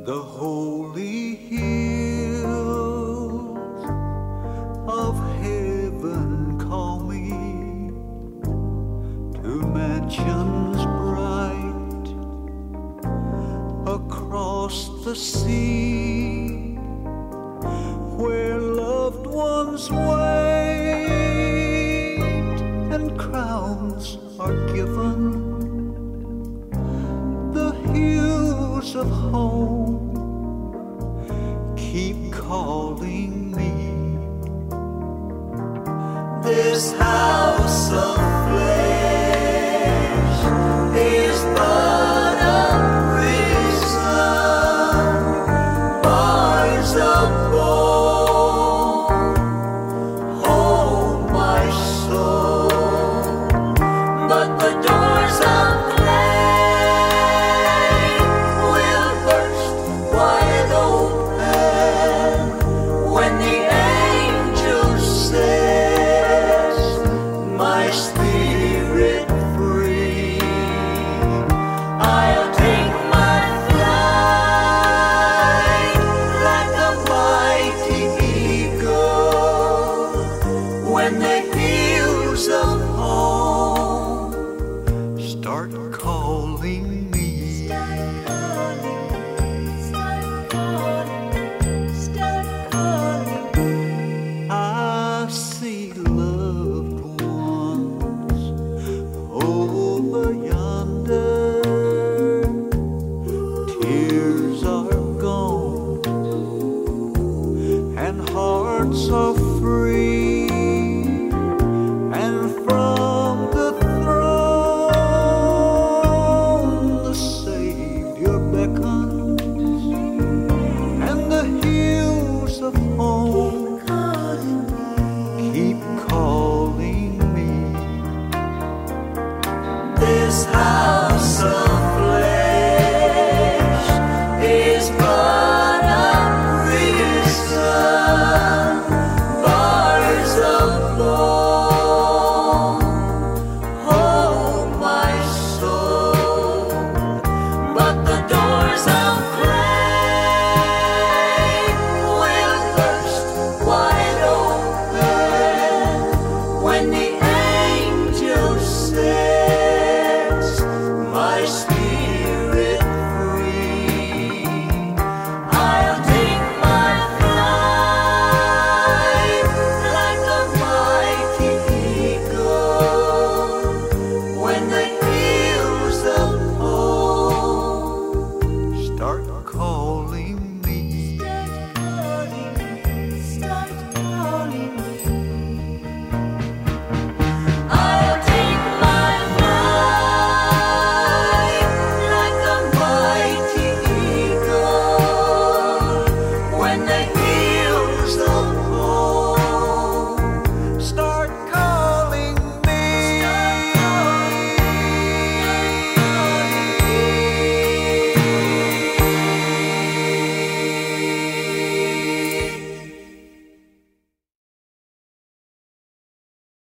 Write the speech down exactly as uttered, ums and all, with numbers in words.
The holy hills of heaven call me to mansions bright across the sea, where loved ones wait and crowns are given. The hues of home keep calling me. This house of flesh is but a prison, bars of bone hold my soul, but the doors of flame will burst wide open when the angel says, my spirit free. I'll take my flight like a mighty eagle when the hills of home start calling me. Start calling, start calling, start calling. I see loved ones over yonder. Tears are gone and hearts are free. And from the throne the Savior beckons, and the hills of home keep calling me. This house of flesh is but a prison, bars of bone hold my soul, but the doors of